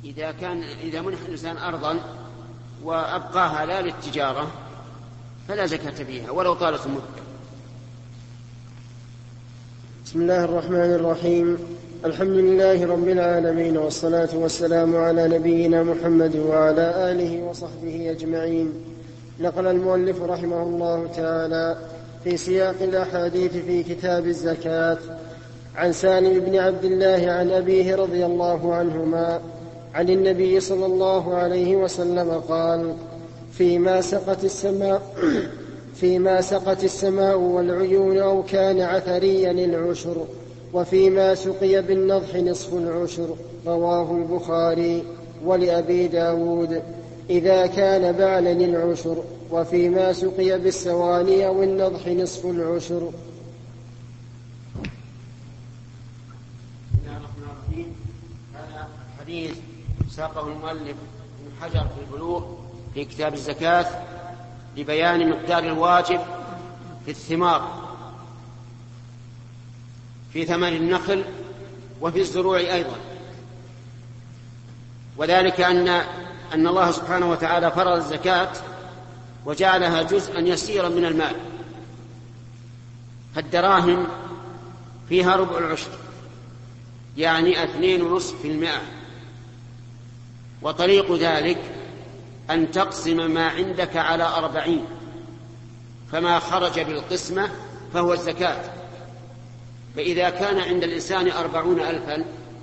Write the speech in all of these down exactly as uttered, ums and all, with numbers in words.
إذا كان إذا منح الإنسان أرضا وأبقاها لا للتجارة فلا زكاة فيها ولو طالت المدة. بسم الله الرحمن الرحيم. الحمد لله رب العالمين، والصلاة والسلام على نبينا محمد وعلى آله وصحبه أجمعين. نقل المؤلف رحمه الله تعالى في سياق الأحاديث في كتاب الزكاة عن سالم بن عبد الله عن أبيه رضي الله عنهما عن النبي صلى الله عليه وسلم قال: فيما سقت السماء فيما سقت السماء والعيون أو كان عثريا العشر، وفيما سقي بالنضح نصف العشر. رواه البخاري. ولأبي داود: إذا كان بعلا العشر، وفيما سقي بالسواني أو النضح نصف العشر. هذا حديث ساقه المؤلف ابن حجر في البلوغ في كتاب الزكاة لبيان مقدار الواجب في الثمار، في ثمر النخل وفي الزروع أيضا، وذلك أن أن الله سبحانه وتعالى فرض الزكاة وجعلها جزءا يسيرا من المال، فالدراهم فيها ربع العشر يعني اثنين ونصف في المئة. وطريق ذلك أن تقسم ما عندك على أربعين، فما خرج بالقسمة فهو الزكاة. فإذا كان عند الإنسان أربعون ألفا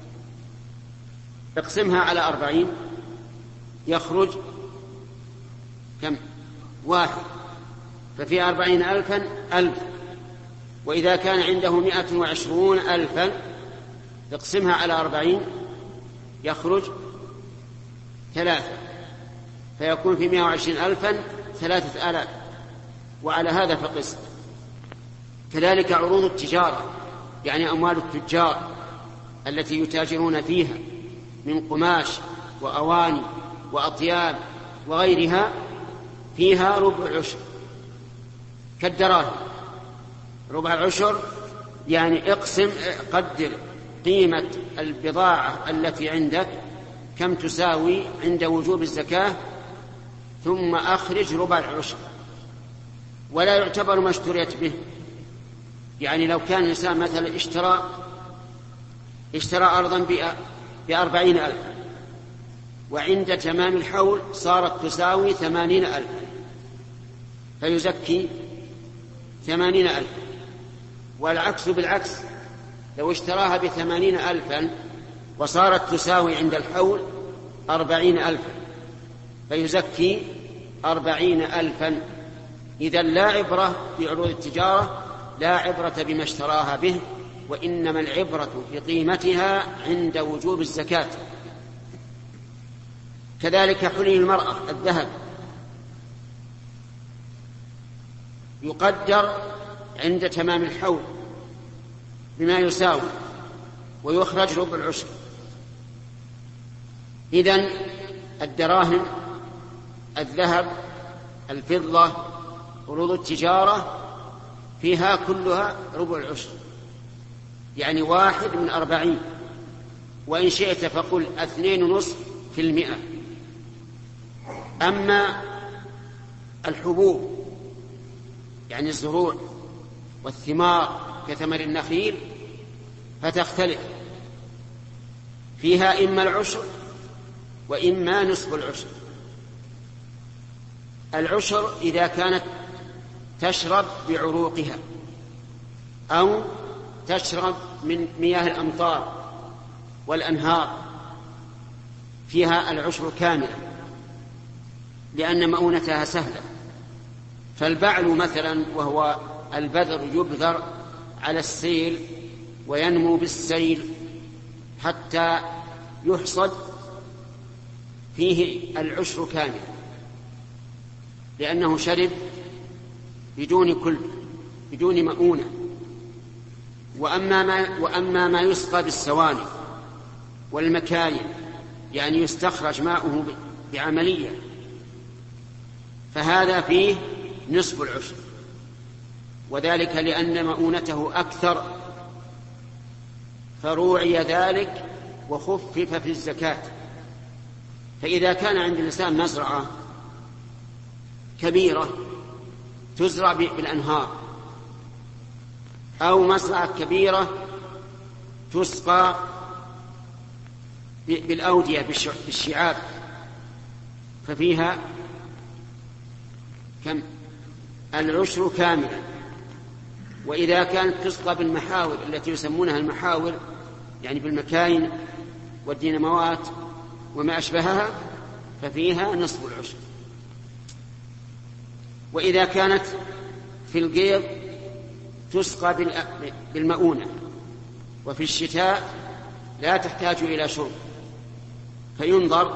اقسمها على أربعين يخرج كم؟ واحد، ففي أربعين ألفا ألف. وإذا كان عنده مئة وعشرون ألفا اقسمها على أربعين يخرج ثلاثة، فيكون في مئة وعشرين ألفا ثلاثة آلاف. وعلى هذا فقس. كذلك عروض التجارة يعني أموال التجار التي يتاجرون فيها من قماش وأواني وأطياب وغيرها فيها ربع العشر كالدراهم. ربع العشر يعني اقسم قدر قيمة البضاعة التي عندك كم تساوي عند وجوب الزكاة، ثم أخرج ربع العشر. ولا يعتبر ما اشتريت به، يعني لو كان الإنسان مثلا اشترى اشترى أرضا بأربعين ألف، وعند تمام الحول صارت تساوي ثمانين ألف، فيزكي ثمانين ألف. والعكس بالعكس، لو اشتراها بثمانين ألفا وصارت تساوي عند الحول أربعين ألفا فيزكي أربعين ألفا. إذن لا عبرة بعروض التجارة، لا عبرة بما اشتراها به، وإنما العبرة في قيمتها عند وجوب الزكاة. كذلك حلي المرأة الذهب يقدر عند تمام الحول بما يساوي ويخرج ربع العشر. إذن الدراهم، الذهب، الفضة، عروض التجارة فيها كلها ربع العشر يعني واحد من أربعين، وإن شئت فقل اثنين ونصف في المئة. أما الحبوب يعني الزروع والثمار كثمر النخيل فتختلف، فيها إما العشر وإما نصف العشر. العشر إذا كانت تشرب بعروقها أو تشرب من مياه الأمطار والأنهار فيها العشر كاملة لأن مؤونتها سهلة. فالبعل مثلا وهو البذر يبذر على السيل وينمو بالسيل حتى يحصد فيه العشر كامل لأنه شرب بدون كل بدون مؤونة. وأما ما, وأما ما يسقى بالسواني والمكاين يعني يستخرج ماؤه بعملية فهذا فيه نصف العشر، وذلك لأن مؤونته أكثر فروعي ذلك وخفف في الزكاة فإذا كان عند الإنسان مزرعة كبيرة تزرع بالأنهار، أو مزرعة كبيرة تسقى بالأودية بالشعاب، ففيها كم؟ العشر كاملا. وإذا كانت تسقى بالمحاور التي يسمونها المحاور، يعني بالمكاين والديناموات وما أشبهها، ففيها نصف العشر. وإذا كانت في القيض تسقى بالمؤونة، وفي الشتاء لا تحتاج إلى شرب، فينظر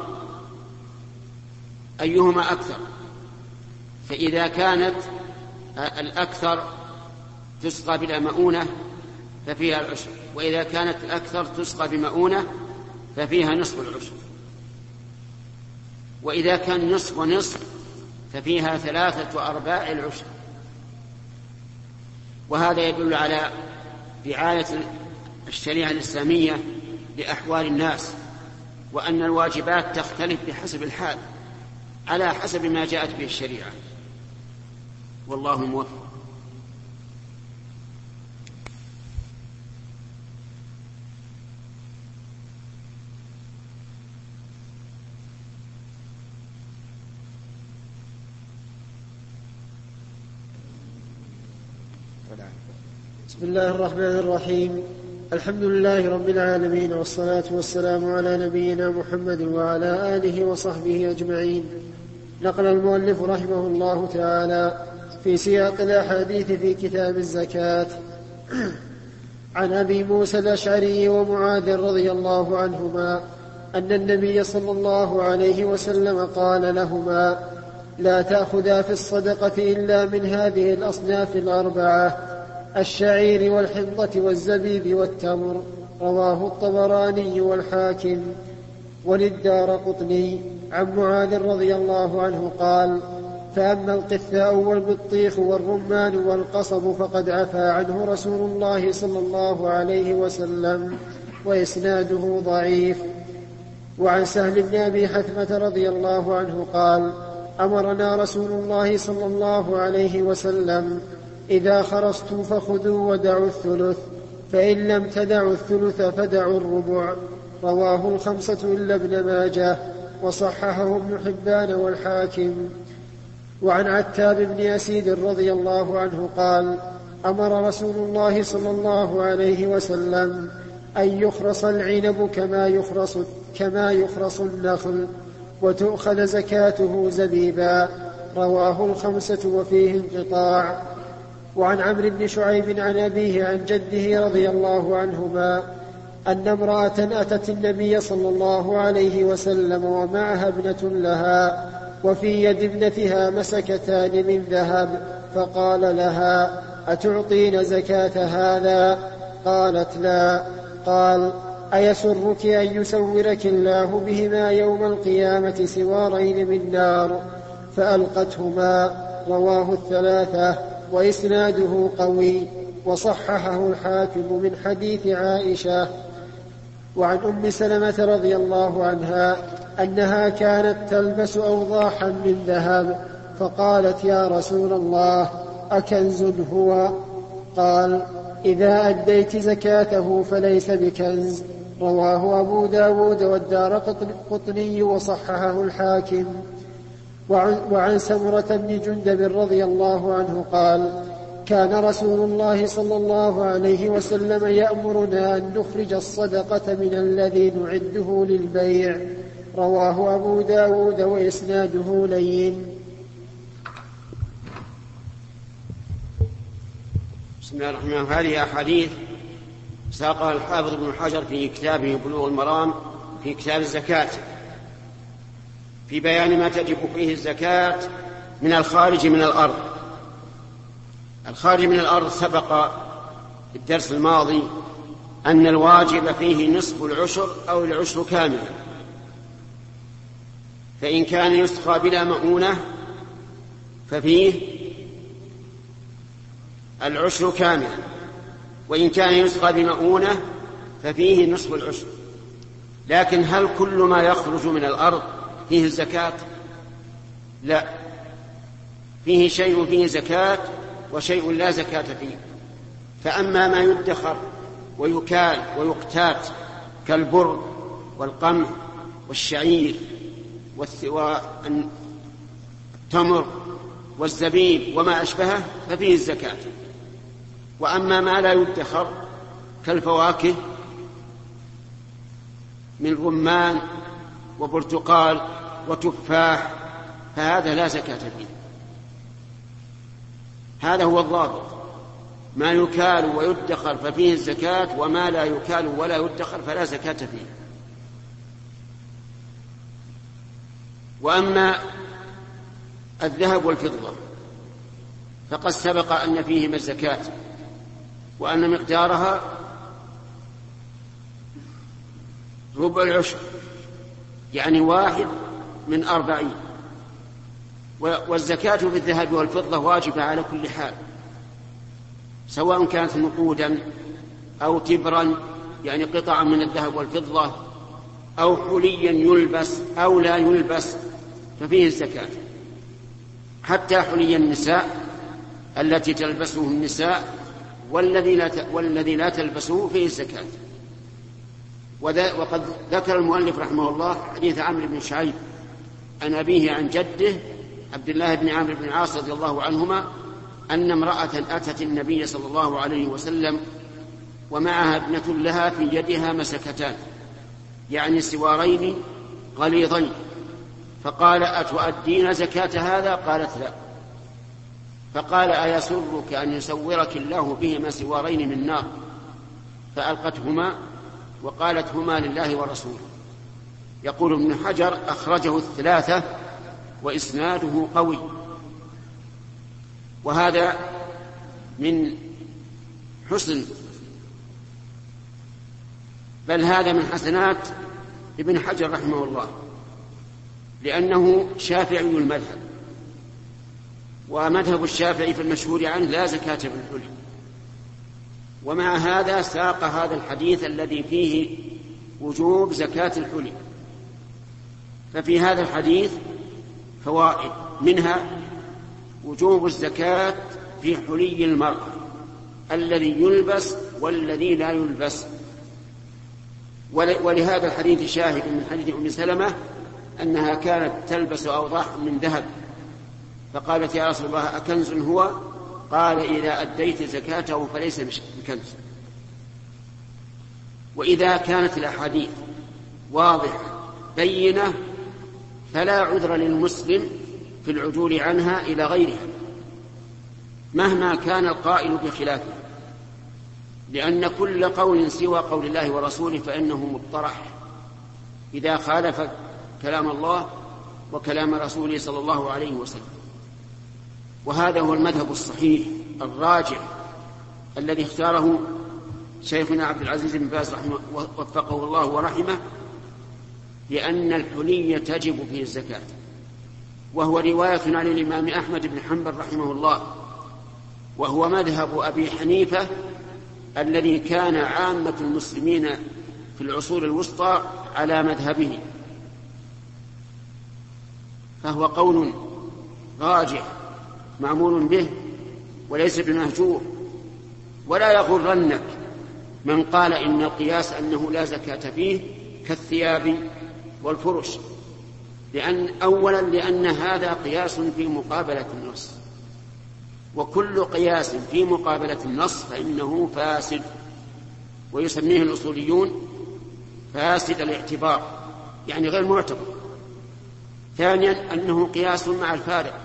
أيهما أكثر. فإذا كانت الأكثر تسقى بالمؤونة ففيها العشر، وإذا كانت الأكثر تسقى بمؤونة ففيها نصف العشر. وإذا كان نصف ونصف ففيها ثلاثة أرباع العشر. وهذا يدل على رعاية الشريعة الإسلامية لأحوال الناس، وأن الواجبات تختلف بحسب الحال على حسب ما جاءت به الشريعة، والله موفق. بسم الله الرحمن الرحيم. الحمد لله رب العالمين، والصلاة والسلام على نبينا محمد وعلى آله وصحبه أجمعين. نقل المؤلف رحمه الله تعالى في سياق الأحاديث في كتاب الزكاة عن أبي موسى الأشعري ومعاذ رضي الله عنهما أن النبي صلى الله عليه وسلم قال لهما: لا تأخذا في الصدقة إلا من هذه الأصناف الأربعة: الشعير والحنطة والزبيب والتمر. رواه الطبراني والحاكم. وللدارقطني عن معاذ رضي الله عنه قال: فأما القثاء والبطيخ والرمان والقصب فقد عفا عنه رسول الله صلى الله عليه وسلم، وإسناده ضعيف. وعن سهل بن أبي حثمة رضي الله عنه قال: أمرنا رسول الله صلى الله عليه وسلم: إذا خرجتم فخذوا ودعوا الثلث، فإن لم تدعوا الثلث فدعوا الربع. رواه الخمسة إلا ابن ماجه، وصححه ابن حبان والحاكم. وعن عتاب بن أسيد رضي الله عنه قال: أمر رسول الله صلى الله عليه وسلم أن يخرص العنب كما يخرص, كما يخرص النخل، وتؤخذ زكاته زبيبا. رواه الخمسة وفيه انقطاع. وعن عمرو بن شعيب عن أبيه عن جده رضي الله عنهما أن امرأة أتت النبي صلى الله عليه وسلم ومعها ابنة لها، وفي يد ابنتها مسكتان من ذهب، فقال لها: أتعطين زكاة هذا؟ قالت: لا. قال: أيسرك أن يسورك الله بهما يوم القيامة سوارين من نار؟ فألقتهما. رواه الثلاثة، وإسناده قوي، وصححه الحاكم من حديث عائشة. وعن أم سلمة رضي الله عنها أنها كانت تلبس أوضاحا من ذهب، فقالت: يا رسول الله، أكنز هو؟ قال: إذا أديت زكاته فليس بكنز. رواه أبو داود والدارقطني، وصححه الحاكم. وعن, وعن سمرة بن جندب رضي الله عنه قال: كان رسول الله صلى الله عليه وسلم يأمرنا أن نخرج الصدقة من الذي نعده للبيع. رواه أبو داود، وإسناده لين. بسم الله الرحمن الرحيم. هذه أحاديث ساقها الحافظ ابن حجر في كتابه بلوغ المرام في كتاب الزكاة، في بيان ما تجب فيه الزكاة من الخارج من الأرض. الخارج من الأرض سبق في الدرس الماضي أن الواجب فيه نصف العشر أو العشر كاملا، فإن كان يسقى بلا مؤونة ففيه العشر كاملا، وإن كان يسقى بمؤونة ففيه نصف العشر. لكن هل كل ما يخرج من الأرض فيه الزكاة؟ لا، فيه شيء فيه زكاة وشيء لا زكاة فيه. فأما ما يدخر ويكال ويقتات كالبر والقمح والشعير والتمر والزبيب وما أشبهه ففيه الزكاة. وأما ما لا يدخر كالفواكه من رمان وبرتقال وتفاح فهذا لا زكاة فيه. هذا هو الضابط: ما يكال ويدخر ففيه الزكاة، وما لا يكال ولا يدخر فلا زكاة فيه. وأما الذهب والفضة فقد سبق أن فيهما الزكاة، وأن مقدارها ربع العشر، يعني واحد من أربعين. والزكاة في الذهب والفضة واجبة على كل حال، سواء كانت نقودا أو تبرا يعني قطعا من الذهب والفضة، أو حليا يلبس أو لا يلبس ففيه الزكاة. حتى حلي النساء التي تلبسه النساء والذي لا والذي لا تلبسه فيه الزكاة. وقد ذكر المؤلف رحمه الله حديث عمرو بن شعيب عن أبيه عن جده عبد الله بن عمرو بن العاص رضي الله عنهما أن امرأة أتت النبي صلى الله عليه وسلم ومعها ابنة لها في يدها مسكتان، يعني سوارين غليظين، فقال: أتؤدين زكاة هذا؟ قالت: لا. فقال: أيسرك أن يسورك الله بهما سوارين من نار؟ فألقتهما وقالت: هما لله ورسوله. يقول ابن حجر: أخرجه الثلاثة وإسناده قوي. وهذا من حسن، بل هذا من حسنات ابن حجر رحمه الله، لأنه شافعي المذهب، ومذهب الشافعي في المشهور عنه لا زكاة في الحلي. ومع هذا ساق هذا الحديث الذي فيه وجوب زكاة الحلي. ففي هذا الحديث فوائد، منها وجوب الزكاة في حلي المرأة الذي يلبس والذي لا يلبس. ولهذا الحديث شاهد من حديث أم سلمة أنها كانت تلبس أوضاح من ذهب، فقالت: يا رسول الله أكنز هو؟ قال: إذا أديت زكاته فليس بكنز. وإذا كانت الأحاديث واضحة بينة فلا عذر للمسلم في العدول عنها إلى غيرها مهما كان القائل بخلافه، لأن كل قول سوى قول الله ورسوله فإنه مطرح إذا خالف كلام الله وكلام رسوله صلى الله عليه وسلم. وهذا هو المذهب الصحيح الراجع الذي اختاره شيخنا عبد العزيز بن باز رحمه وفقه الله ورحمه، لأن الحلي تجب فيه الزكاة. وهو رواية عن الإمام أحمد بن حنبل رحمه الله، وهو مذهب أبي حنيفة الذي كان عامة المسلمين في العصور الوسطى على مذهبه، فهو قول راجح معمول به وليس بمهجور. ولا يغرنك من قال إن القياس أنه لا زكاة فيه كالثياب والفرش، لأن أولا لأن هذا قياس في مقابلة النص، وكل قياس في مقابلة النص فإنه فاسد، ويسميه الأصوليون فاسد الاعتبار، يعني غير معتبر. ثانيا أنه قياس مع الفارق،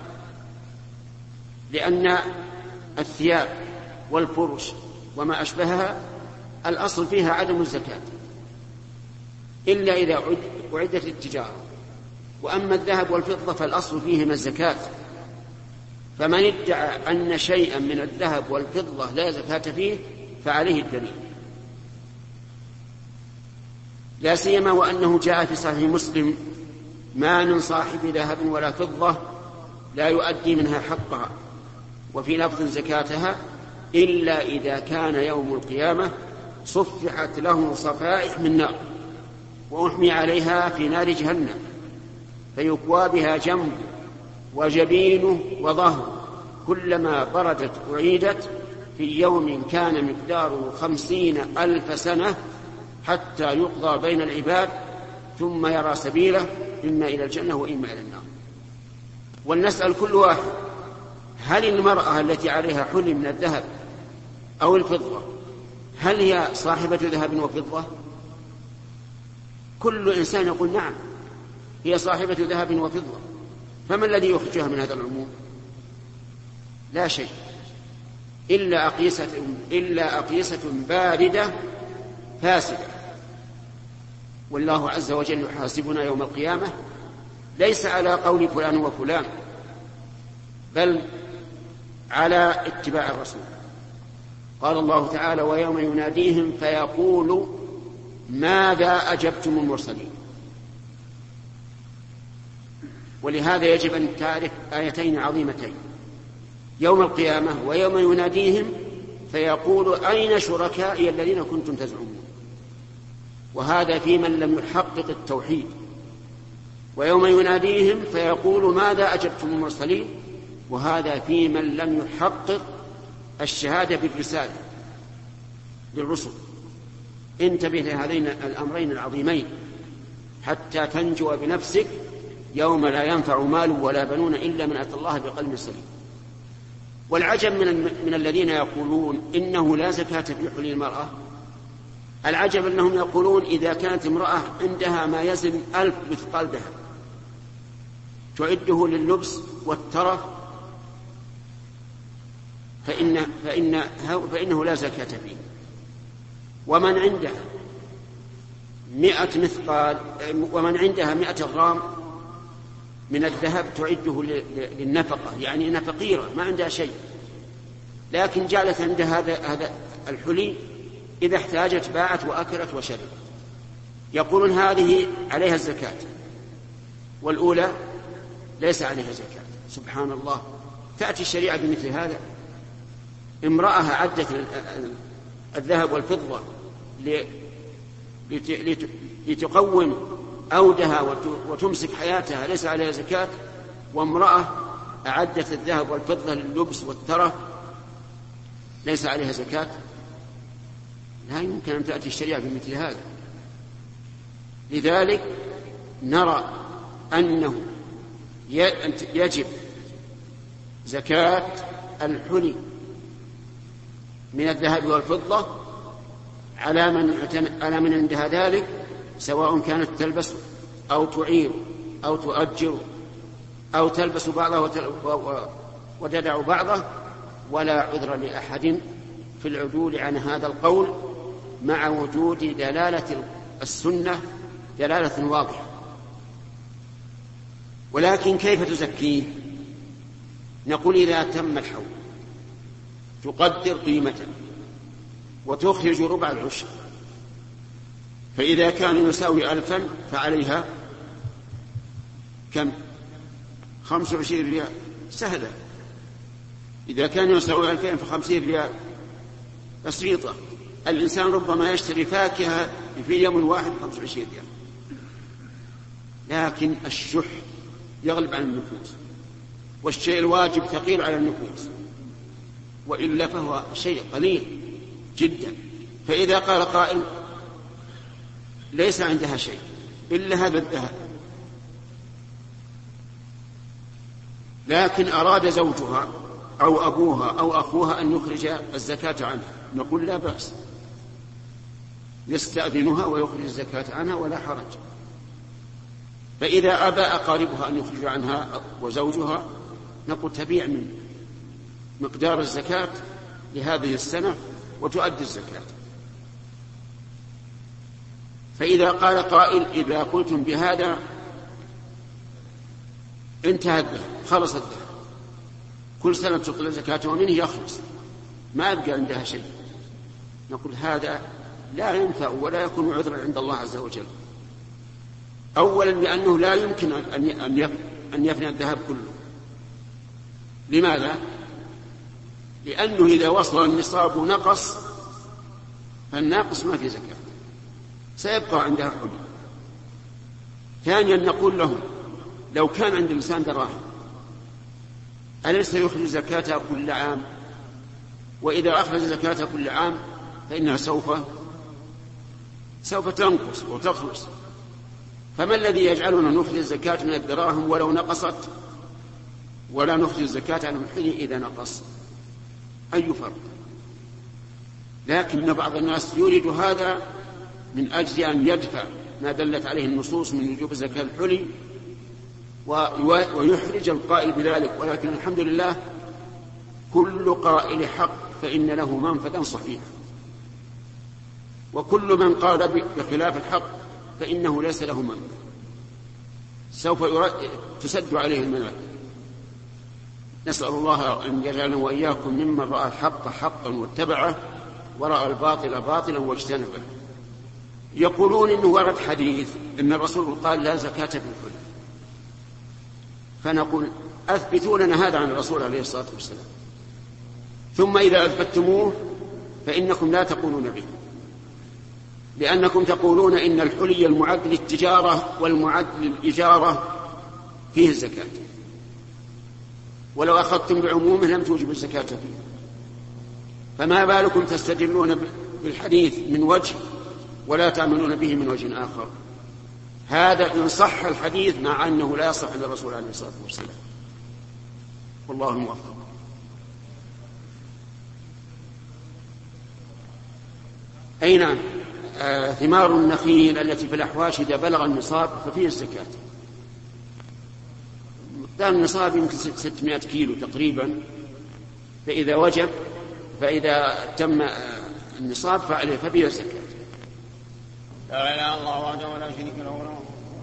لأن الثياب والفرش وما أشبهها الأصل فيها عدم الزكاة إلا إذا أعدت التجارة، وأما الذهب والفضة فالأصل فيهما الزكاة. فمن ادعى أن شيئا من الذهب والفضة لا زكاة فيه فعليه الدليل، لا سيما وأنه جاء في صحيح مسلم: ما من صاحب ذهب ولا فضة لا يؤدي منها حقها، وفي لفظ زكاتها، إلا إذا كان يوم القيامة صفحت له صفائح من نار وأحمي عليها في نار جهنم. فيكوى بها جنبه وجبينه وظهره، كلما بردت أعيدت، في يوم كان مقداره خمسين ألف سنة، حتى يقضى بين العباد ثم يرى سبيله إما إلى الجنة وإما إلى النار. ولنسأل كل واحد: هل المرأة التي عليها حلي من الذهب أو الفضة هل هي صاحبة ذهب وفضة؟ كل إنسان يقول نعم هي صاحبة ذهب وفضة، فما الذي يخرجها من هذا العموم؟ لا شيء إلا أقيسة, إلا أقيسة باردة فاسدة. والله عز وجل يحاسبنا يوم القيامة ليس على قول فلان وفلان، بل على اتباع الرسول. قال الله تعالى: ويوم يناديهم فيقول ماذا أجبتم المرسلين. ولهذا يجب أن تعرف آيتين عظيمتين: يوم القيامة ويوم يناديهم فيقول أين شركائي الذين كنتم تزعمون، وهذا في من لم يحقق التوحيد. ويوم يناديهم فيقول ماذا أجبتم المرسلين، وهذا في من لم يحقق الشهادة بالرسالة للرسل. انتبه لهذين الأمرين العظيمين حتى تنجو بنفسك يوم لا ينفع مال ولا بنون إلا من أتى الله بقلب سليم. والعجب من, من الذين يقولون إنه لا زكاة في حلي المرأة، العجب أنهم يقولون إذا كانت امرأة عندها ما يزن ألف مثقال ذهب تعده لللبس والترف فإن فإن فإنه لا زكاة فيه. ومن عندها مئة مثقال ومن عندها مئة غرام من الذهب تعده للنفقة، يعني إنها فقيرة ما عندها شيء، لكن جعلت عندها هذا هذا الحلي، إذا احتاجت باعت وأكلت وشربت. يقولون هذه عليها الزكاة والأولى ليس عليها زكاة. سبحان الله، تأتي الشريعة بمثل هذا. امرأة عدت الذهب والفضة لتقوم أودها وتمسك حياتها ليس عليها زكاة، وامرأة أعدت الذهب والفضة لللبس والترف ليس عليها زكاة. لا يمكن أن تأتي الشريعة بمثل هذا. لذلك نرى أنه يجب زكاة الحلي من الذهب والفضة على من على من عندها ذلك، سواء كانت تلبس أو تعير أو تؤجر أو تلبس بعضها وتدع بعضه، ولا عذر لأحد في العدول عن هذا القول مع وجود دلالة السنة دلالة واضحة. ولكن كيف تزكيه؟ نقول إذا تم الحول تقدر قيمته وتخرج ربع العشر، فإذا كان يساوي ألفا فعليها كم؟ خمس وعشرين ريال، سهلة. إذا كان يساوي ألفين فخمسين ريال بسيطة. الإنسان ربما يشتري فاكهة في يوم واحد خمس وعشرين ريال، لكن الشح يغلب عن النفوس، والشيء الواجب ثقيل على النفوس، وإلا فهو شيء قليل جدا. فإذا قال قائل ليس عندها شيء إلا هذا الذهب، لكن أراد زوجها أو أبوها أو أخوها أن يخرج الزكاة عنها، نقول لا بأس، يستأذنها ويخرج الزكاة عنها ولا حرج. فإذا أبى أقاربها أن يخرج عنها وزوجها نقول تبيع من مقدار الزكاة لهذه السنة وتؤدي الزكاة. فإذا قال قائل إذا قلتم بهذا انتهى الذهب، خلص الذهب، كل سنة تقل الزكاة ومنه يخلص ما يبقى عندها شيء، نقول هذا لا ينفع ولا يكون عذرا عند الله عز وجل. أولا لأنه لا يمكن أن يفنى الذهب كله. لماذا؟ لأنه إذا وصل النصاب ونقص فالناقص ما في زكاة، سيبقى عندها حلي. ثانيا نقول لهم لو كان عند الإنسان دراهم أليس يخرج زكاتها كل عام؟ وإذا أخرج زكاتها كل عام فإنها سوف سوف تنقص وتخلص. فما الذي يجعلنا نخرج الزكاة من الدراهم ولو نقصت، ولا نخرج الزكاة عن الحلي إذا نقص؟ أي فرق؟ لكن بعض الناس يريد هذا من أجل أن يدفع ما دلت عليه النصوص من وجوب زكاة الحلي ويحرج القائل بذلك. ولكن الحمد لله كل قائل حق فإن له منفذا صحيحا، وكل من قال بخلاف الحق فإنه ليس له منفذ، سوف تسد عليه المنافذ. نسأل الله أن يجعلنا وإياكم ممن رأى الحق حقا واتبعه ورأى الباطل باطلا واجتنبه. يقولون إنه ورد حديث إن الرسول قال لا زكاة في الحلي، فنقول أثبتوا لنا هذا عن الرسول عليه الصلاة والسلام، ثم إذا أثبتموه فإنكم لا تقولون به، لأنكم تقولون إن الحلي المعد للتجارة والمعد للإجارة فيه الزكاة، ولو أخذتم بعمومه لم توجب الزكاة فيه، فما بالكم تستدلون بالحديث من وجه ولا تعملون به من وجه آخر؟ هذا إن صح الحديث، مع أنه لا يصح عن الرسول عليه الصلاة والسلام. والله الموفق. أي نعم، آه ثمار النخيل التي في الأحواش إذا بلغ النصاب ففيه الزكاة. مقدار النصاب يمكن ستمائة كيلو تقريبا، فإذا وجب فإذا تم النصاب فعليه ففيه الزكاة. لا إله إلا الله وحده لا شريك له وله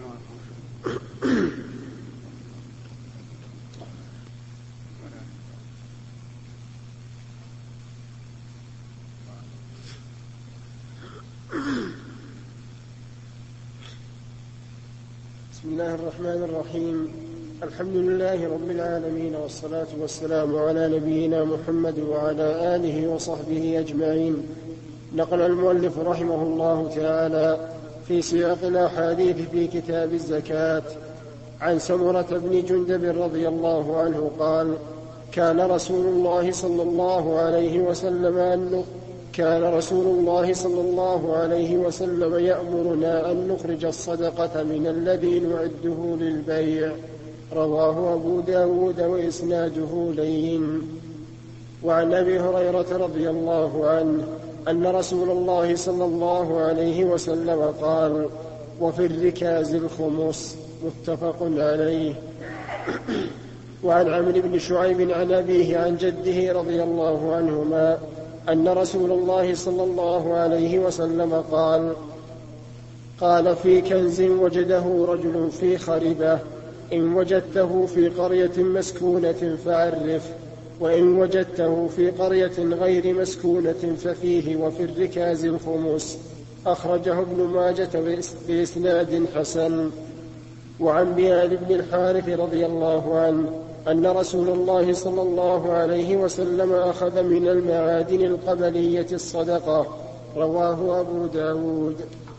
بسم الله الرحمن الرحيم. الحمد لله رب العالمين، والصلاة والسلام على نبينا محمد وعلى آله وصحبه أجمعين. نقل المؤلف رحمه الله تعالى في سياق الأحاديث في كتاب الزكاة عن سمرة بن جندب رضي الله عنه قال: كان رسول الله صلى الله عليه وسلم أن كان رسول الله صلى الله عليه وسلم يأمرنا أن نخرج الصدقة من الذي نعده للبيع. رواه أبو داود وإسناده لين. وعن أبي هريرة رضي الله عنه أن رسول الله صلى الله عليه وسلم قال: وفي الركاز الخمس. متفق عليه. وعن عمرو بن شعيب عن أبيه عن جده رضي الله عنهما أن رسول الله صلى الله عليه وسلم قال: قال في كنز وجده رجل في خربة: إن وجدته في قرية مسكونة فعرف، وإن وجدته في قرية غير مسكونة ففيه وفي الركاز الخمس. أخرجه ابن ماجة بإسناد حسن. وعن بلال بن الحارث رضي الله عنه أن رسول الله صلى الله عليه وسلم أخذ من المعادن القبلية الصدقة. رواه أبو داود.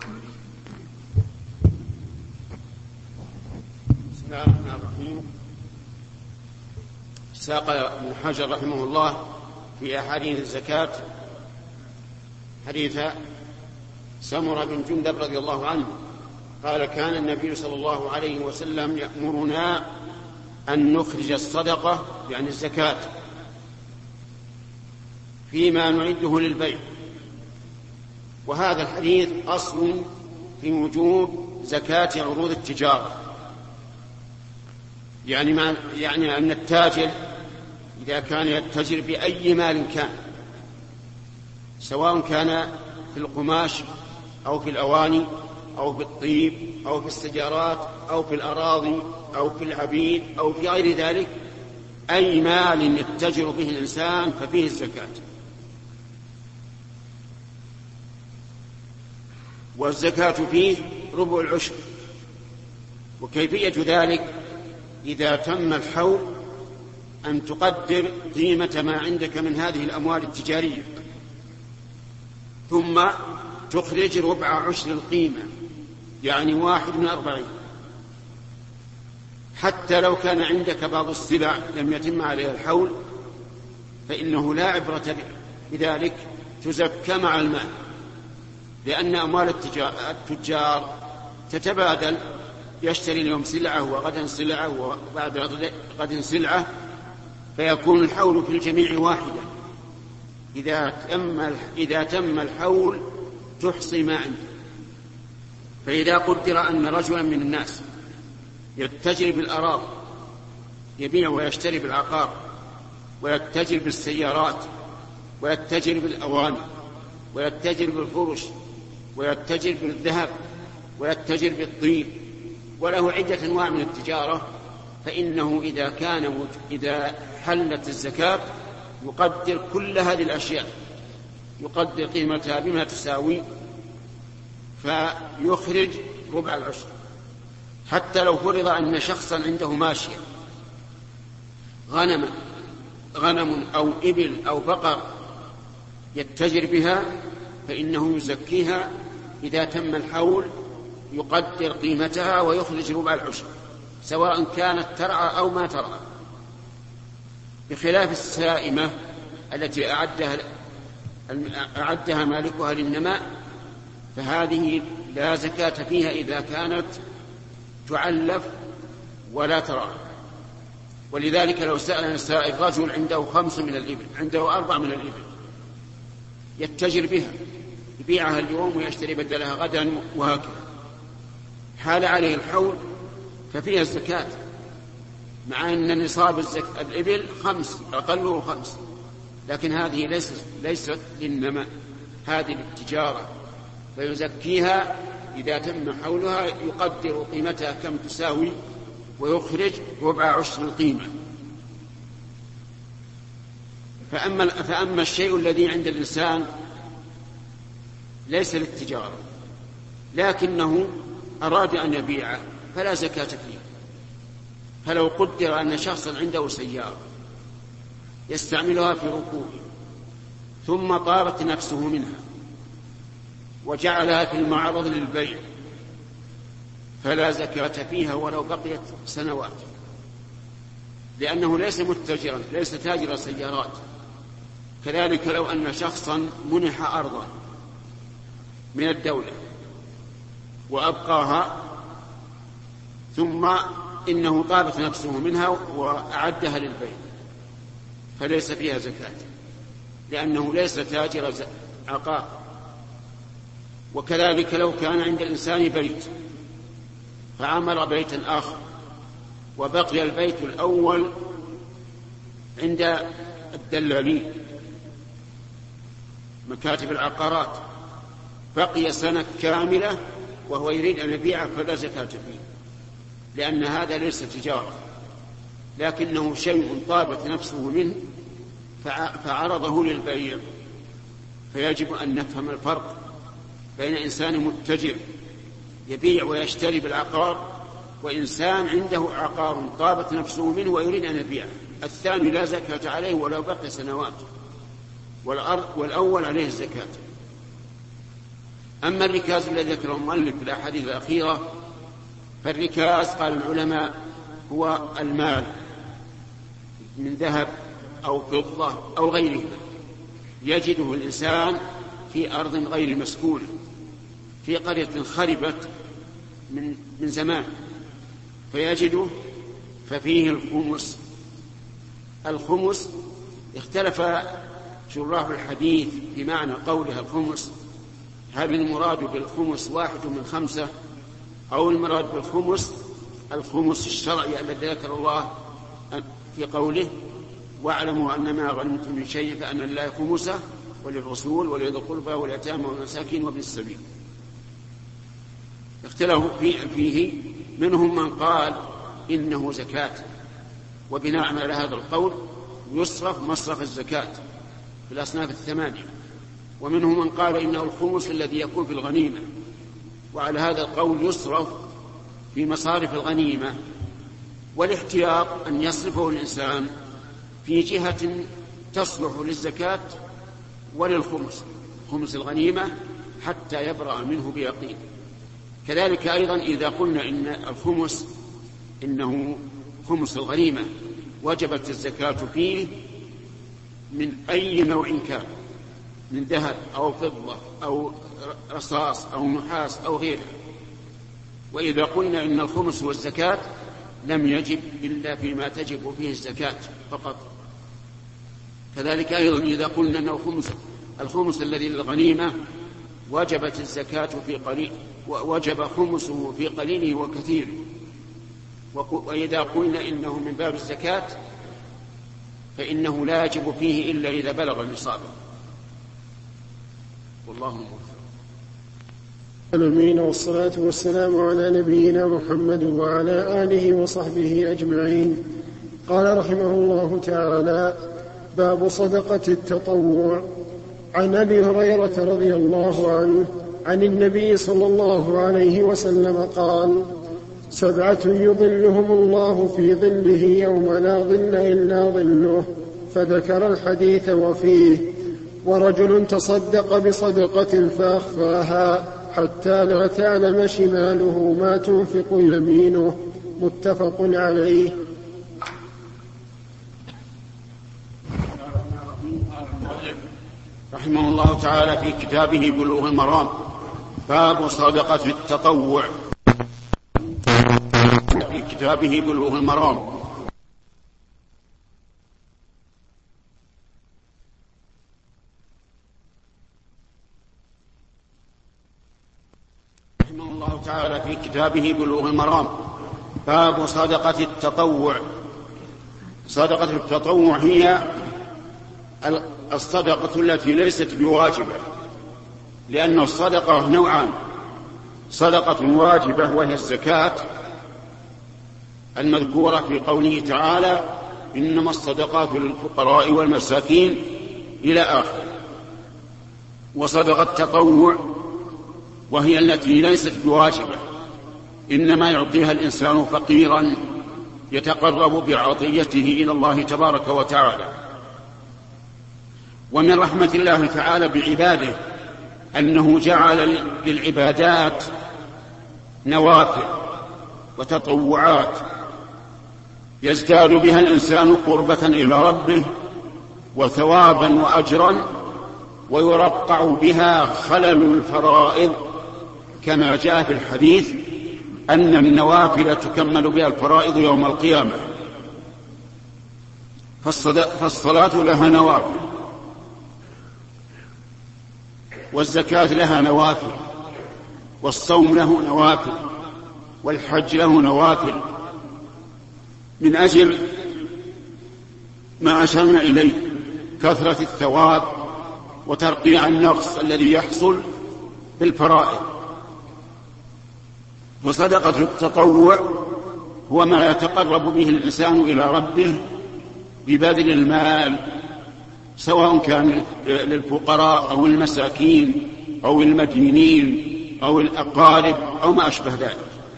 بسم الله الرحمن الرحيم. ساق ابن حجر رحمه الله في أحاديث الزكاة حديث سمرة بن جندب رضي الله عنه قال: كان النبي صلى الله عليه وسلم يأمرنا أن نخرج الصدقة يعني الزكاة فيما نعده للبيع. وهذا الحديث أصل في وجوب زكاة عروض التجارة، يعني, ما يعني أن التاجر إذا كان يتجر بأي مال كان، سواء كان في القماش أو في الأواني أو في الطيب أو في السجارات أو في الأراضي أو في العبيد أو في غير ذلك، أي مال يتجر به الإنسان ففيه الزكاة. والزكاة فيه ربع العشر. وكيفية ذلك: إذا تم الحول أن تقدر قيمة ما عندك من هذه الأموال التجارية، ثم تخرج ربع عشر القيمة، يعني واحد من أربعين. حتى لو كان عندك بعض السلع لم يتم عليها الحول فإنه لا عبرة بذلك، تزكى مع المال، لأن أموال التجار تتبادل، يشتري اليوم سلعة وغدا سلعة وبعد غد سلعة، فيكون الحول في الجميع واحدة. إذا تم إذا تم الحول تحصي ما عنده. فإذا قدر أن رجلا من الناس يتجر بالأراضي، يبيع ويشتري بالعقار، ويتجر بالسيارات، ويتجر بالأواني، ويتجر بالفرش، ويتجر بالذهب، ويتجر بالطين، وله عدة أنواع من التجارة، فإنه إذا كان إذا حلت الزكاة يقدر كل هذه الأشياء، يقدر قيمتها بما تساوي، فيخرج ربع العشر. حتى لو فرض أن شخصا عنده ماشية غنم غنم أو إبل أو بقر يتجر بها، فإنه يزكيها إذا تم الحول، يقدر قيمتها ويخرج ربع العشر، سواء كانت ترعى أو ما ترعى، بخلاف السائمة التي أعدها, أعدها مالكها للنماء، فهذه لا زكاة فيها إذا كانت تعلف ولا ترعى. ولذلك لو سأل السائل رجل عنده خمس من الإبل، عنده أربع من الإبل، يتجر بها، يبيعها اليوم ويشتري بدلها غدا وهكذا، حال عليه الحول ففيها الزكاة، مع أن نصاب الإبل خمس، أقله خمس، لكن هذه ليست, ليست للنماء، هذه للتجارة، فيزكيها إذا تم حولها، يقدر قيمتها كم تساوي ويخرج ربع عشر القيمة. فأما, فأما الشيء الذي عند الإنسان ليس للتجارة لكنه أراد أن يبيعه فلا زكاة فيه. فلو قدر أن شخصا عنده سيارة يستعملها في ركوبه ثم طارت نفسه منها وجعلها في المعرض للبيع فلا زكاة فيها ولو بقيت سنوات، لأنه ليس متجرا، ليس تاجر سيارات. كذلك لو أن شخصا منح أرضا من الدولة وأبقاها ثم إنه طابت نفسه منها وأعدها للبيع فليس فيها زكاة، لأنه ليس تاجر عقار. وكذلك لو كان عند الإنسان بيت فعمر بيتا آخر وبقي البيت الأول عند الدلالين مكاتب العقارات، بقي سنة كاملة وهو يريد أن يبيعه فلا زكاة فيه، لأن هذا ليس تجارة لكنه شيء طابت نفسه منه فعرضه للبيع. فيجب أن نفهم الفرق بين إنسان متجر يبيع ويشتري بالعقار وإنسان عنده عقار طابت نفسه منه ويريد أن يبيعه. الثاني لا زكاة عليه ولو بقي سنوات، والأول عليه الزكاة. أما الركاز الذي ذكره المؤلف في الأحاديث الأخيرة، فالركاز قال العلماء هو المال من ذهب أو فضة أو غيره يجده الإنسان في أرض غير مسكونة، في قرية خربت من, من زمان فيجده، ففيه الخمس. الخمس اختلف شراح الحديث في معنى قولها الخمس، هل المراد بالخمس واحد من خمسة أو المراد بالخمس الخمس الشرعي الذي ذكر الله في قوله واعلموا أن ما غنمتم من شيء فأن لله خمسه وللرسول ولذي القربى واليتامى والمساكين وابن السبيل. اختلفوا فيه، منهم من قال إنه زكاة، وبناء على هذا القول يصرف مصرف الزكاة في الأصناف الثمانية. ومنهم من قال إنه الخمس الذي يكون في الغنيمة، وعلى هذا القول يصرف في مصارف الغنيمة. والاحتياط أن يصرفه الإنسان في جهة تصلح للزكاة وللخمس، خمس الغنيمة، حتى يبرأ منه بيقين. كذلك أيضا إذا قلنا إن الخمس إنه خمس الغنيمة وجبت الزكاة فيه من أي نوع كان، من ذهب أو فضة أو رصاص أو نحاس أو غيره. وإذا قلنا إن الخمس هو الزكاة لم يجب إلا فيما تجب فيه الزكاة فقط. كذلك أيضا إذا قلنا أنه خمس الخمس الذي للغنيمة وجبت الزكاة في قليل، وجب خمسه في قليله وكثيره. وإذا قلنا إنه من باب الزكاة فإنه لا يجب فيه إلا إذا بلغ النصاب. والله موفق. العالمين، والصلاة والسلام على نبينا محمد وعلى آله وصحبه أجمعين. قال رحمه الله تعالى: باب صدقة التطوع. عن أبي هريرة رضي الله عنه عن النبي صلى الله عليه وسلم قال: سبعة يظلهم الله في ظله يوم لا ظل إلا ظله، فذكر الحديث وفيه: ورجل تصدق بصدقة فأخفاها حتى لا تعلم شماله ما تنفق يمينه. متفق عليه. رحمه الله تعالى في كتابه بلوغ المرام باب صدقة التطوع. في كتابه بلوغ المرام رحمه الله تعالى في كتابه بلوغ المرام باب صدقة التطوع. صدقة التطوع هي الصدقة التي ليست بواجبة، لأن الصدقة نوعان: صدقة واجبة وهي الزكاة المذكورة في قوله تعالى: إنما الصدقات للفقراء والمساكين إلى آخر. وصدقة التطوع وهي التي ليست بواجبة، إنما يعطيها الإنسان فقيرا يتقرب بعطيته إلى الله تبارك وتعالى. ومن رحمة الله تعالى بعباده أنه جعل للعبادات نوافل وتطوعات يزداد بها الإنسان قربة إلى ربه وثوابا وأجرا، ويرقع بها خلل الفرائض، كما جاء في الحديث أن النوافل تكمل بها الفرائض يوم القيامة. فالصلاة لها نوافل، والزكاة لها نوافل، والصوم له نوافل، والحج له نوافل، من أجل ما أشرنا إليه كثرة الثواب وترقيع النقص الذي يحصل بالفرائض. وصدقة التطوع هو ما يتقرب به الإنسان إلى ربه ببذل المال، سواء كان للفقراء أو المساكين أو المدينين أو الأقارب أو ما أشبه ذلك.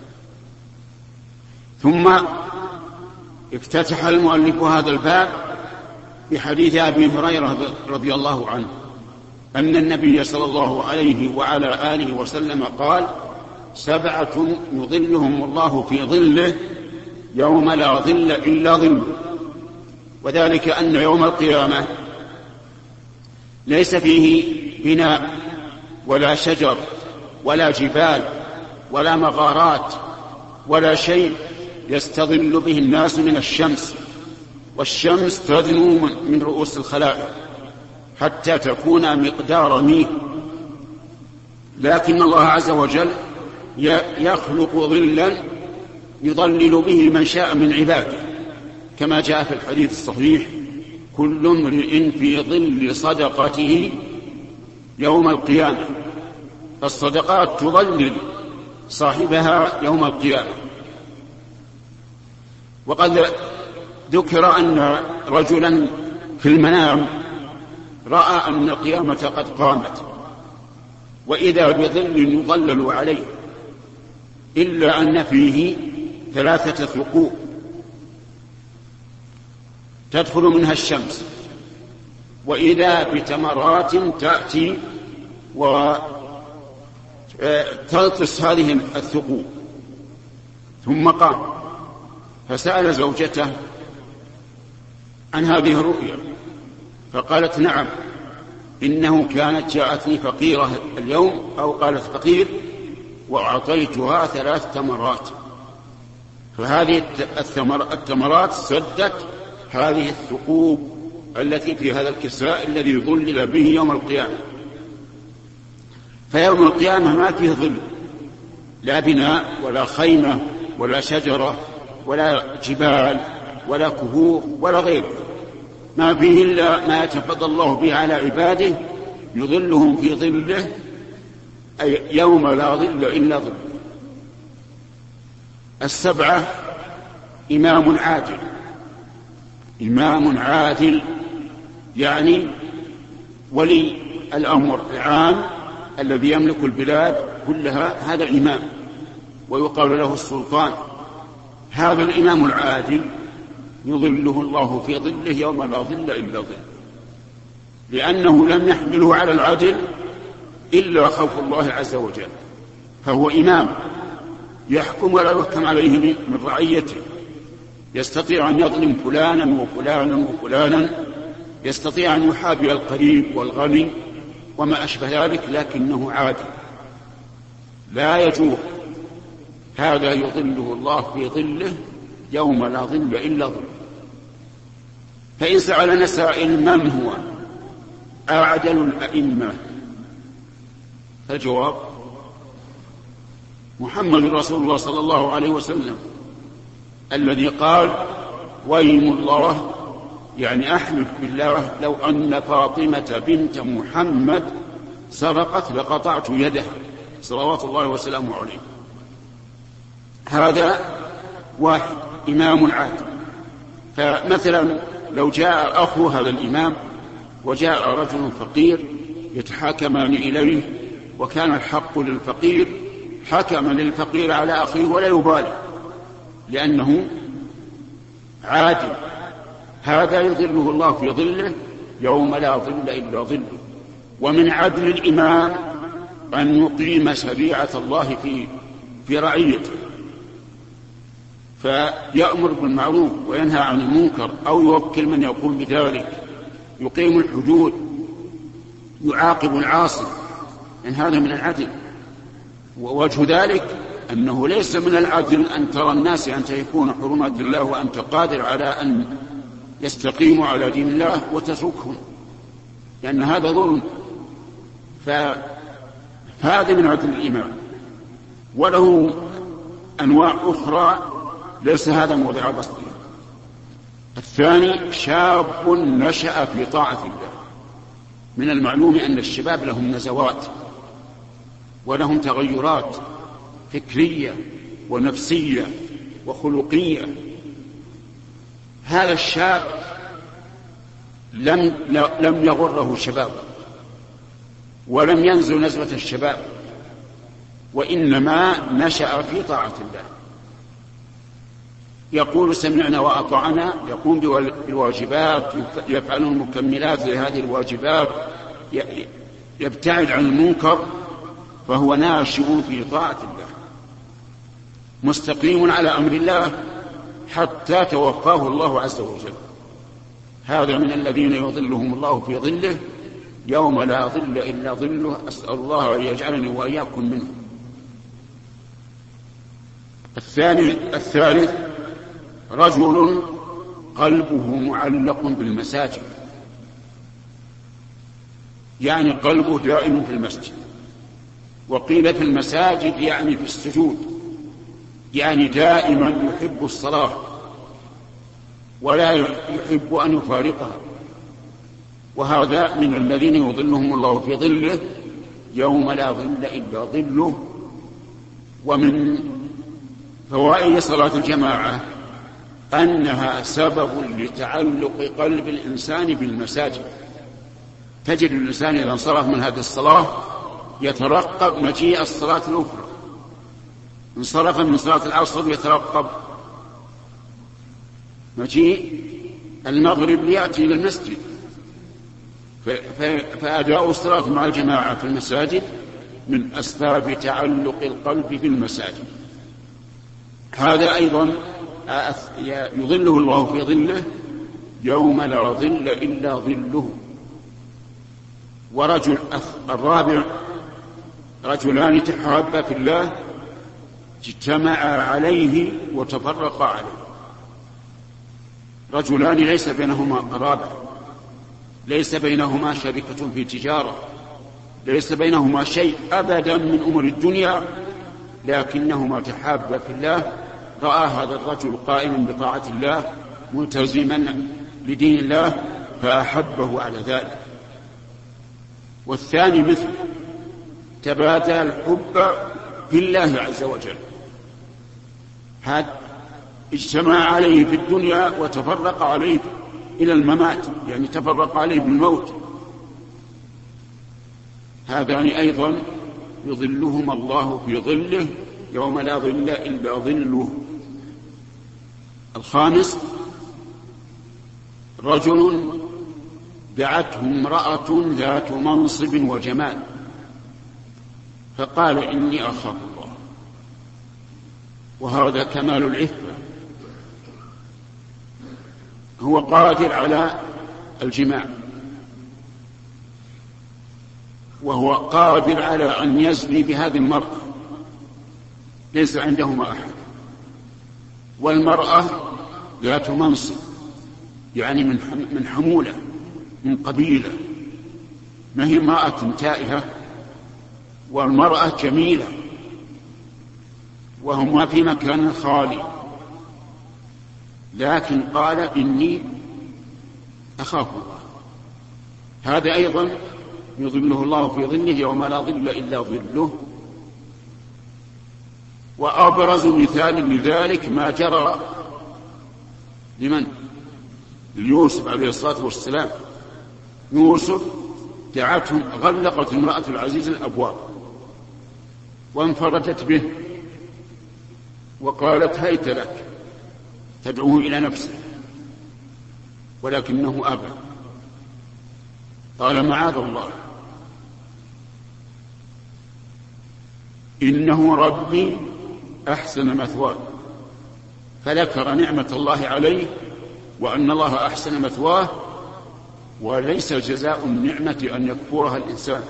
ثم افتتح المؤلف هذا الباب بحديث أبي هريرة رضي الله عنه أن النبي صلى الله عليه وعلى آله وسلم قال: سبعة يظلهم الله في ظله يوم لا ظل إلا ظله. وذلك أن يوم القيامة ليس فيه بناء ولا شجر ولا جبال ولا مغارات ولا شيء يستظل به الناس من الشمس، والشمس تدنو من رؤوس الخلائق حتى تكون مقدار ميل، لكن الله عز وجل يخلق ظلا يظلل به من شاء من عباده، كما جاء في الحديث الصحيح: كل امرئ في ظل صدقته يوم القيامة. فالصدقات تظلل صاحبها يوم القيامة. وقد ذكر أن رجلا في المنام رأى أن القيامة قد قامت، وإذا بظل يظلل عليه، إلا أن فيه ثلاثة ثقوب تدخل منها الشمس، وإذا بتمرات تأتي وتلطس هذه الثقوب. ثم قام فسأل زوجته عن هذه الرؤيا فقالت نعم، إنه كانت جاءتني فقيرة اليوم، أو قالت فقير، وأعطيتها ثلاث تمرات، فهذه التمرات سدت هذه الثقوب التي في هذا الكساء الذي ظلل به يوم القيامة. فيوم القيامة ما فيه ظل، لا بناء ولا خيمة ولا شجرة ولا جبال ولا كهوف ولا غيره، ما فيه إلا ما يتفضل الله به على عباده يظلهم في ظله، أي يوم لا ظل إلا ظل. السبعة إمام عادل، إمام عادل يعني ولي الأمر العام الذي يملك البلاد كلها، هذا الإمام ويقال له السلطان. هذا الإمام العادل يظله الله في ظله يوم لا ظل إلا ظل، لأنه لم يحمله على العدل إلا خوف الله عز وجل، فهو إمام يحكم ولا يحكم عليه من رعيته، يستطيع أن يظلم فلانا وفلانا وفلانا، يستطيع أن يحابي القريب والغني وما أشبه ذلك، لكنه عادل لا يجوع. هذا يظله الله في ظله يوم لا ظل إلا ظل. فإن سألنا سائل من هو أعدل الأئمة، فالجواب محمد رسول الله صلى الله عليه وسلم، الذي قال ويم الله، يعني أحلف بالله لو أن فاطمة بنت محمد سرقت لقطعت يدها، صلوات الله وسلامه عليه. هذا واحد إمام عادل. فمثلا لو جاء أخو هذا الإمام وجاء رجل فقير يتحاكمان إليه، وكان الحق للفقير، حكم للفقير على أخيه ولا يبالي لأنه عادل، هذا يظله الله في ظله يوم لا ظل إلا ظله. ومن عدل الإمام أن يقيم شريعة الله في في رعيته، فيأمر بالمعروف وينهى عن المنكر، أو يوكل من يقوم بذلك، يقيم الحدود، يعاقب العاصي، إن هذا من العدل. ووجه ذلك أنه ليس من العدل أن ترى الناس ينتهكون حرمات الله وأنت قادر على أن يستقيموا على دين الله وتتركهم، لأن هذا ظلم. فهذا من عدل الإمام. وله أنواع أخرى ليس هذا موضع بسطه. الثاني شاب نشأ في طاعة الله. من المعلوم أن الشباب لهم نزوات ولهم تغيرات فكرية ونفسية وخلقية. هذا الشاب لم لم يغره شباب ولم ينزل نزوة الشباب، وإنما نشأ في طاعة الله، يقول سمعنا وأطعنا، يقوم بالواجبات، يفعل المكملات لهذه الواجبات، يبتعد عن المنكر، فهو ناشئ في طاعة الله مستقيم على أمر الله حتى توفاه الله عز وجل. هذا من الذين يظلهم الله في ظله يوم لا ظل إلا ظله. أسأل الله أن يجعلني وإياكم منه. الثاني الثالث رجل قلبه معلق بالمساجد، يعني قلبه دائم في المسجد، وقيل في المساجد يعني في السجود، يعني دائما يحب الصلاة ولا يحب أن يفارقها. وهذا من الذين يظلهم الله في ظله يوم لا ظل إلا ظله. ومن فوائد صلاة الجماعة أنها سبب لتعلق قلب الإنسان بالمساجد. تجد الإنسان إذا انصرف من هذه الصلاة يترقب مجيء الصلاة الأخرى، انصرف من صلاة العصر يترقب مجيء المغرب ليأتي إلى المسجد. فأداء الصلاة مع الجماعة في المساجد من أسباب تعلق القلب بالمساجد. هذا أيضا يظله الله في ظله يوم لا ظل إلا ظله. ورجل الرابع رجلان تحابا في الله اجتمعا عليه وتفرقا عليه. رجلان ليس بينهما قرابة، ليس بينهما شركة في تجارة، ليس بينهما شيء أبدا من أمور الدنيا، لكنهما تحابا في الله. رأى هذا الرجل قائما بطاعة الله ملتزما لدين الله فأحبه على ذلك. والثاني مثل تبادل الحب في الله عز وجل، هذا اجتمع عليه في الدنيا وتفرق عليه إلى الممات، يعني تفرق عليه بالموت. هذان أيضا يظلهما الله في ظله يوم لا ظل إلا ظله. الخامس رجل دعته امرأة ذات منصب وجمال فقال إني أخاف الله، وهذا كمال العفة. هو قادر على الجماع، وهو قادر على أن يزني بهذه المرأة، ليس عندهما أحد. والمرأة ذات منصب، يعني من حمولة، من قبيلة، ما هي امرأة تائهة، والمرأة جميلة، وهما في مكان خالي، لكن قال إني أخاف الله. هذا أيضا يظله الله في ظله يوم لا ظل إلا ظله. وأبرز مثال لذلك ما جرى لمن؟ ليوسف عليه الصلاة والسلام. يوسف دعتهم، غلقت امرأة العزيز الأبواب وانفردت به وقالت هيت لك، تدعوه إلى نفسه، ولكنه أبى، قال معاذ الله إنه ربي أحسن مثواه، فذكر نعمة الله عليه وأن الله أحسن مثواه، وليس جزاء النعمة أن يكفرها الإنسان.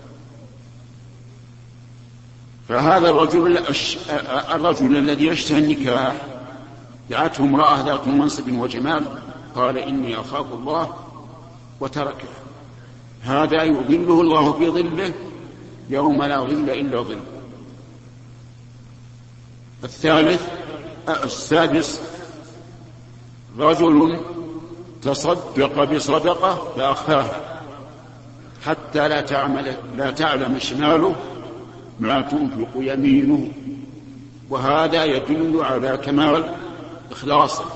فهذا الرجل, الرجل الذي يشتهي النكاح دعته امرأة ذات منصب وجمال قال إني أخاف الله وتركه. هذا يظله الله في ظله يوم لا ظل إلا ظله. الثالث السادس رجل تصدق بصدقة فأخفاها حتى لا تعمل لا تعلم شماله ما تنفق يمينه، وهذا يدل على كمال إخلاصه،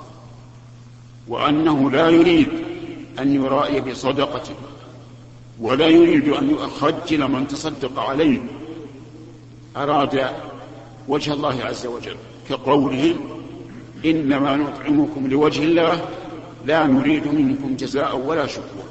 وأنه لا يريد أن يرائي بصدقته، ولا يريد أن يخجل من تصدق عليه، أراد وجه الله عز وجل، كقولهم إنما نطعمكم لوجه الله لا نريد منكم جزاء ولا شكورا.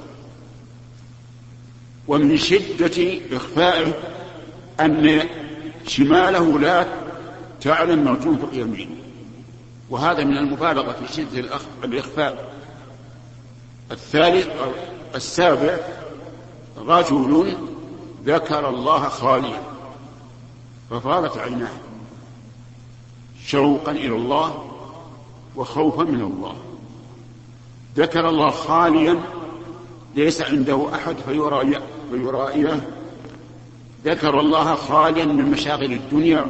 ومن شدة إخفائه أن شماله لا تعلم ما تنفق يمينه، وهذا من المبالغة في شدة الإخفاء. الثالث السابع رجل ذكر الله خاليا ففاضت عيناه شوقا إلى الله وخوفا من الله. ذكر الله خاليا ليس عنده أحد فيرائيه، ذكر الله خاليا من مشاغل الدنيا،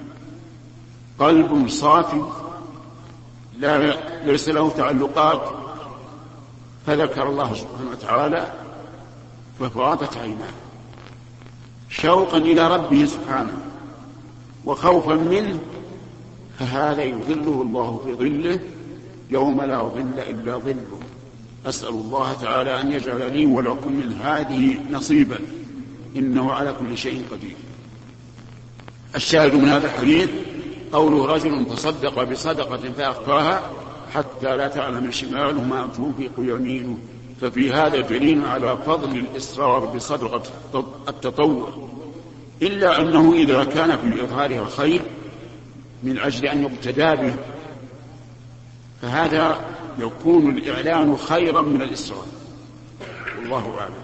قلب صافي لا ليس له تعلقات، فذكر الله سبحانه وتعالى ففاضت عيناه شوقا إلى ربه سبحانه وخوفا منه، فهذا يظله الله في ظله يوم لا ظل إلا ظله. أسأل الله تعالى أن يجعل لي ولكم من هذه نصيبا، إنه على كل شيء قدير. الشاهد من هذا الحديث قول رجل تصدق بصدقة فأخفاها حتى لا تعلم شماله ما تنفق يمينه، ففي هذا دليل على فضل الإصرار بصدقة التطوع، إلا أنه إذا كان في إظهارها الخير من أجل أن يقتدى به فهذا يكون الإعلان خيرا من الإسراء، والله أعلم.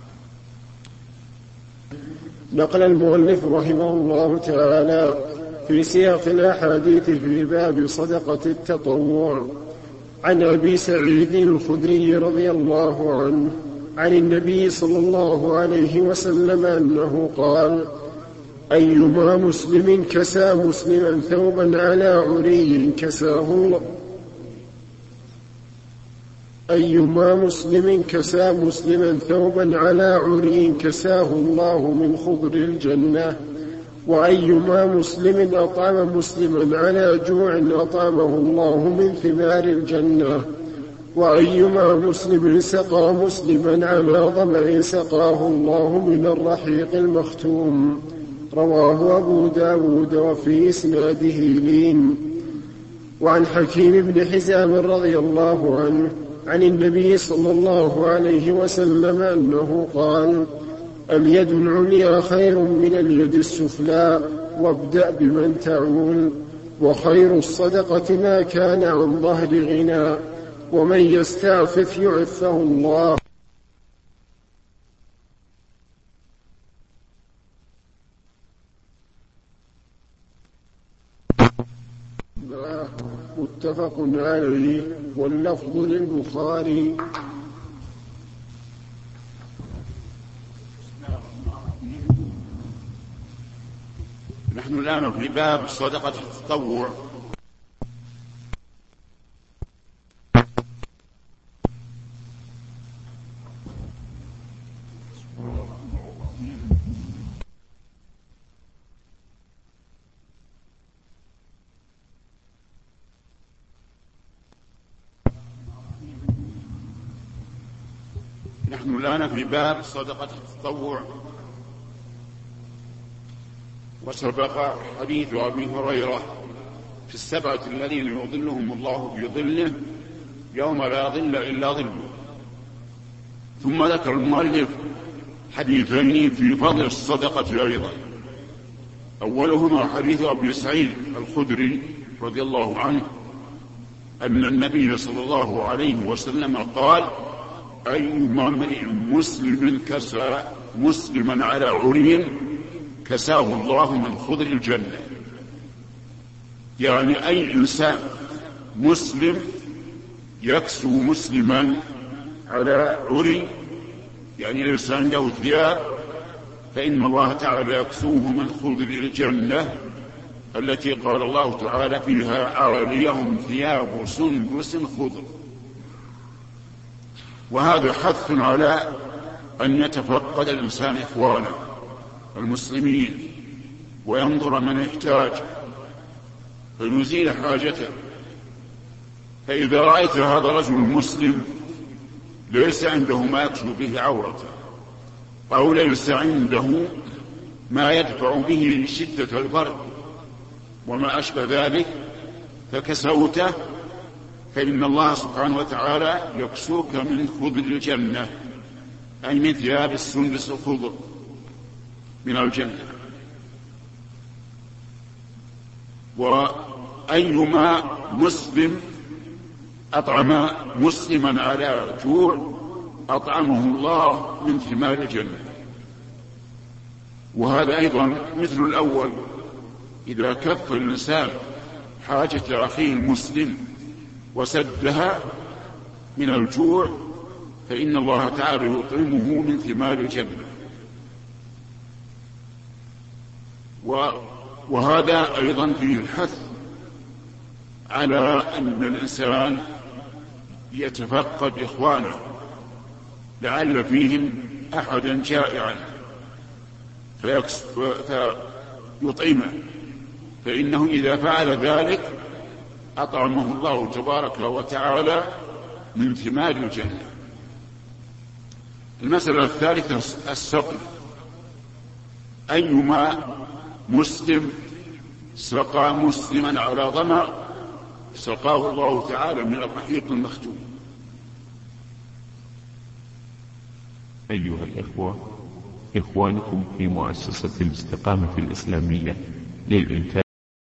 نقل المؤلف رحمه الله تعالى في سياق الأحاديث في باب صدقة التطوع عن أبي سعيد الخدري رضي الله عنه عن النبي صلى الله عليه وسلم أنه قال: أيما مسلم كسى مسلما ثوبا على عري كساه الله أيما مسلم كسى مسلما ثوبا على عري كساه الله من خضر الجنة، وأيما مسلم أطعم مسلما على جوع أطعمه الله من ثمار الجنة، وأيما مسلم سقى مسلما على ظمأ سقاه الله من الرحيق المختوم. رواه أبو داود وفي إسناده لين. وعن حكيم بن حزام رضي الله عنه عن النبي صلى الله عليه وسلم أنه قال: اليد العليا خير من اليد السفلى، وابدأ بمن تعول، وخير الصدقة ما كان عن ظهر غنى، ومن يستعفف يعفه الله. متفق عليه، واللفظ للبخاري. نحن الآن في باب صدقة التطوع. نحن الآن في باب صدقة التطوع، وسبق حديث أبي هريرة في السبعة الذين يظلهم الله بظله يوم لا ظل إلا ظله. ثم ذكر المؤلف حديثين في فضل الصدقة أيضا. أولهما حديث أبي سعيد الخدري رضي الله عنه أن النبي صلى الله عليه وسلم قال: أيما امرئ مسلم كسى مسلما على عري كساه الله من خضر الجنة. يعني أي إنسان مسلم يكسو مسلما على عري، يعني الإنسان له ثياب، فإن الله تعالى يكسوه من خضر الجنة التي قال الله تعالى فيها: عاليهم ثياب سندس خضر. وهذا حث على أن يتفقد الإنسان إخوانه المسلمين وينظر من يحتاج فيزيل حاجته. فإذا رأيت هذا الرجل المسلم ليس عنده ما يكشف به عورته، أو ليس عنده ما يدفع به شدة البرد وما أشبه ذلك، فكسوته، فإن الله سبحانه وتعالى يكسوك من خضر الجنة، أي من ثياب السندس الخضر من الجنة. وأيما مسلم أطعم مسلما على جوع أطعمه الله من ثمار الجنة. وهذا أيضا مثل الأول، إذا كف الإنسان حاجة أخيه المسلم وسدها من الجوع فإن الله تعالى يطعمه من ثمار الجنة. وهذا أيضا فيه الحث على أن الإنسان يتفقد إخوانه لعل فيهم أحدا جائعا فيطعمه، فإنه إذا فعل ذلك أطعمه الله تبارك وتعالى من ثمار الجنة. المسألة الثالثة السقي. أيما مسلم سقى مسلما على ظمأ سقاه الله تعالى من الرحيق المختوم. أيها الإخوة، إخوانكم في مؤسسة الاستقامة الإسلامية للإنتاج